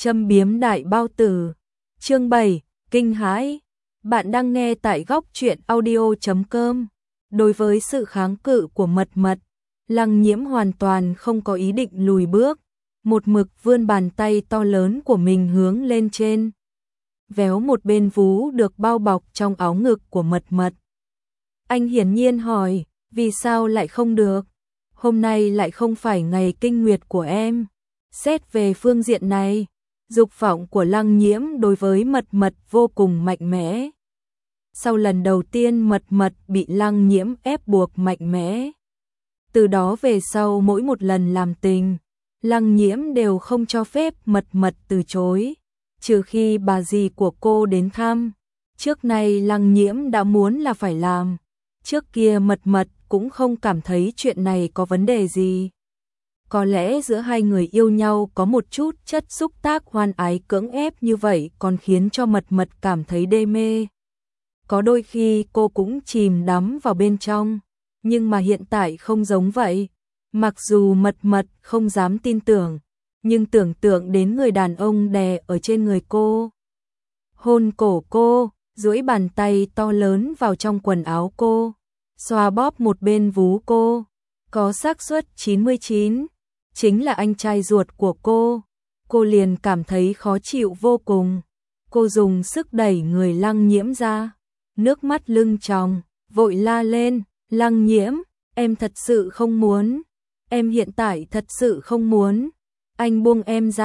Châm biếm đại bao tử. Chương 7, kinh hãi. Bạn đang nghe tại góc truyện audio.com. Đối với sự kháng cự của Mật Mật, Lăng Nhiễm hoàn toàn không có ý định lùi bước, một mực vươn bàn tay to lớn của mình hướng lên trên, véo một bên vú được bao bọc trong áo ngực của Mật Mật. Anh hiển nhiên hỏi, vì sao lại không được? Hôm nay lại không phải ngày kinh nguyệt của em. Xét về phương diện này, dục vọng của Lăng Nhiễm đối với Mật Mật vô cùng mạnh mẽ. Sau lần đầu tiên Mật Mật bị Lăng Nhiễm ép buộc mạnh mẽ, từ đó về sau mỗi một lần làm tình, Lăng Nhiễm đều không cho phép Mật Mật từ chối, trừ khi bà dì của cô đến thăm. Trước nay Lăng Nhiễm đã muốn là phải làm, trước kia Mật Mật cũng không cảm thấy chuyện này có vấn đề gì. Có lẽ giữa hai người yêu nhau có một chút chất xúc tác hoan ái cưỡng ép như vậy còn khiến cho Mật Mật cảm thấy đê mê. Có đôi khi cô cũng chìm đắm vào bên trong, nhưng mà hiện tại không giống vậy. Mặc dù Mật Mật không dám tin tưởng, nhưng tưởng tượng đến người đàn ông đè ở trên người cô, hôn cổ cô, duỗi bàn tay to lớn vào trong quần áo cô, xoa bóp một bên vú cô, có xác suất 99 chính là anh trai ruột của cô liền cảm thấy khó chịu vô cùng. Cô dùng sức đẩy người Lăng Nhiễm ra, nước mắt lưng tròng, vội la lên, Lăng Nhiễm, em thật sự không muốn, em hiện tại thật sự không muốn, anh buông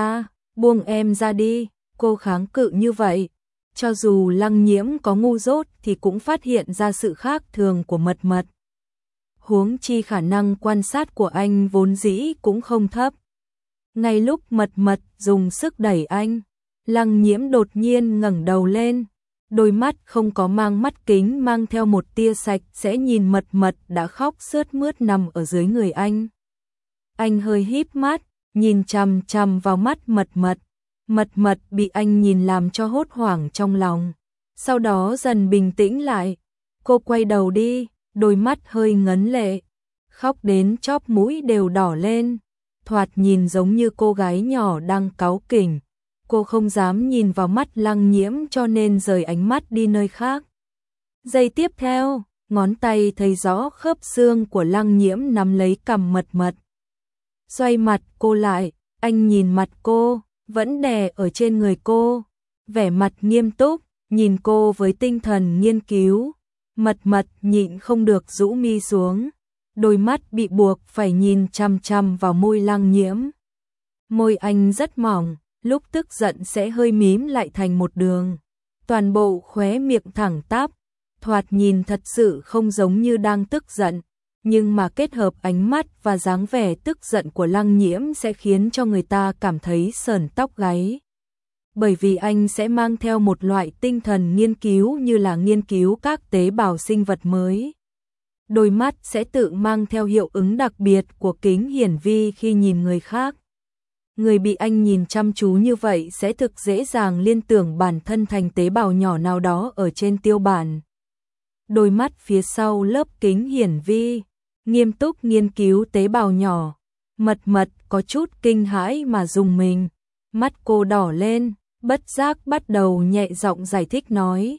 em ra đi. Cô kháng cự như vậy, cho dù Lăng Nhiễm có ngu dốt thì cũng phát hiện ra sự khác thường của Mật Mật. Huống chi khả năng quan sát của anh vốn dĩ cũng không thấp. Ngay lúc Mật Mật dùng sức đẩy anh, Lăng Nhiễm đột nhiên ngẩng đầu lên, đôi mắt không có mang mắt kính mang theo một tia sạch sẽ nhìn Mật Mật đã khóc sướt mướt nằm ở dưới người anh. Anh hơi híp mắt, nhìn chằm chằm vào mắt Mật Mật. Mật Mật bị anh nhìn làm cho hốt hoảng trong lòng, sau đó dần bình tĩnh lại. Cô quay đầu đi, đôi mắt hơi ngấn lệ, khóc đến chóp mũi đều đỏ lên, thoạt nhìn giống như cô gái nhỏ đang cáu kỉnh. Cô không dám nhìn vào mắt Lăng Nhiễm cho nên rời ánh mắt đi nơi khác. Giây tiếp theo, ngón tay thấy rõ khớp xương của Lăng Nhiễm nắm lấy cằm Mật Mật. Xoay mặt cô lại, anh nhìn mặt cô, vẫn đè ở trên người cô, vẻ mặt nghiêm túc, nhìn cô với tinh thần nghiên cứu. Mật Mật nhịn không được rũ mi xuống, đôi mắt bị buộc phải nhìn chằm chằm vào môi Lăng Nhiễm. Môi anh rất mỏng, lúc tức giận sẽ hơi mím lại thành một đường, toàn bộ khóe miệng thẳng tắp, thoạt nhìn thật sự không giống như đang tức giận, nhưng mà kết hợp ánh mắt và dáng vẻ tức giận của Lăng Nhiễm sẽ khiến cho người ta cảm thấy sởn tóc gáy. Bởi vì anh sẽ mang theo một loại tinh thần nghiên cứu như là nghiên cứu các tế bào sinh vật mới. Đôi mắt sẽ tự mang theo hiệu ứng đặc biệt của kính hiển vi khi nhìn người khác. Người bị anh nhìn chăm chú như vậy sẽ thực dễ dàng liên tưởng bản thân thành tế bào nhỏ nào đó ở trên tiêu bản. Đôi mắt phía sau lớp kính hiển vi, nghiêm túc nghiên cứu tế bào nhỏ. Mật Mật có chút kinh hãi mà rùng mình, mắt cô đỏ lên, bất giác bắt đầu nhẹ giọng giải thích nói,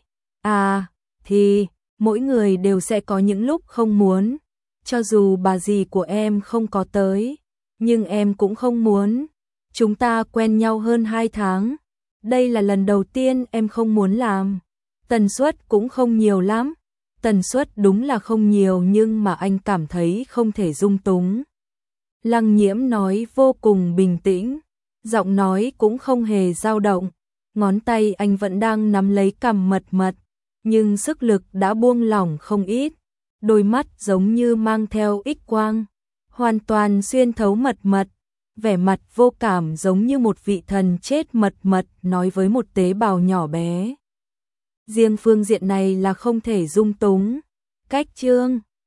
thì mỗi người đều sẽ có những lúc không muốn, cho dù bà dì của em không có tới, nhưng em cũng không muốn. Chúng ta quen nhau hơn 2 tháng, đây là lần đầu tiên em không muốn làm, tần suất cũng không nhiều lắm. Tần suất đúng là không nhiều nhưng mà anh cảm thấy không thể dung túng. Lăng Nhiễm nói vô cùng bình tĩnh, giọng nói cũng không hề dao động, ngón tay anh vẫn đang nắm lấy cằm Mật Mật, nhưng sức lực đã buông lỏng không ít, đôi mắt giống như mang theo X quang, hoàn toàn xuyên thấu Mật Mật, vẻ mặt vô cảm giống như một vị thần chết. Mật Mật nói với một tế bào nhỏ bé. Riêng phương diện này là không thể dung túng. Cách chương